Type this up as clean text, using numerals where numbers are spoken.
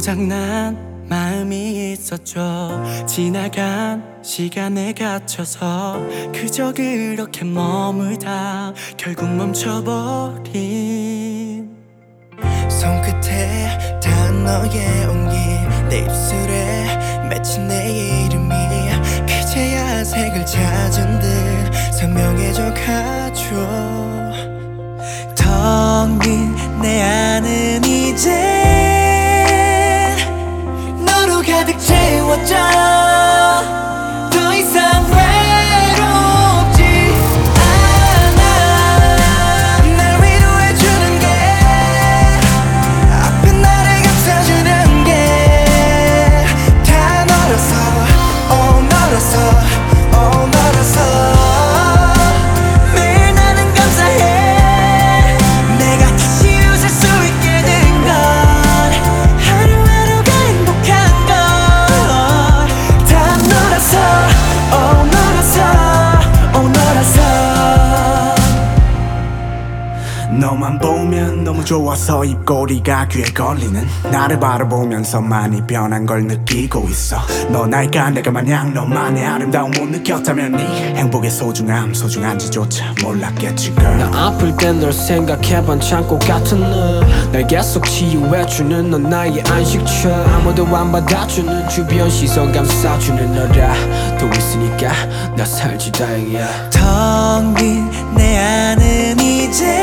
고장난 마음이 있었죠. 지나간 시간에 갇혀서 그저 그렇게 머물다 결국 멈춰버린 손끝에 닿은 너의 온기 내 입술에 맺힌 내 이름이 그제야 색을 찾은 듯 선명해져 가죠. 텅 빈 내 안은 이제 너로 가득 채워져 더 이상 외롭지 않아. 날 위로해주는 게 아픈 나를 감싸주는 게 다 너라서 너라서 너라서 매일 나는 감사해. 내가 다시 웃을 수 있게 된 건 하루하루가 행복한 건 다 너라서 너라서 너라서. 너만 보면 너무 좋아서 입꼬리가 귀에 걸리는 나를 바라보면서 많이 변한 걸 느끼고 있어. 넌 알까 내가 마냥 너만의 아름다움 못 느꼈다면 네 행복의 소중한지조차 몰랐겠지 girl. 나 아플 땐 널 생각해본 창고 같은 날 계속 치유해주는 넌 나의 안식처. 아무도 안 받아주는 주변 시선 감싸주는 너라 또 있으니까 나 살지 다행이야. 텅 빈 내 안은 이제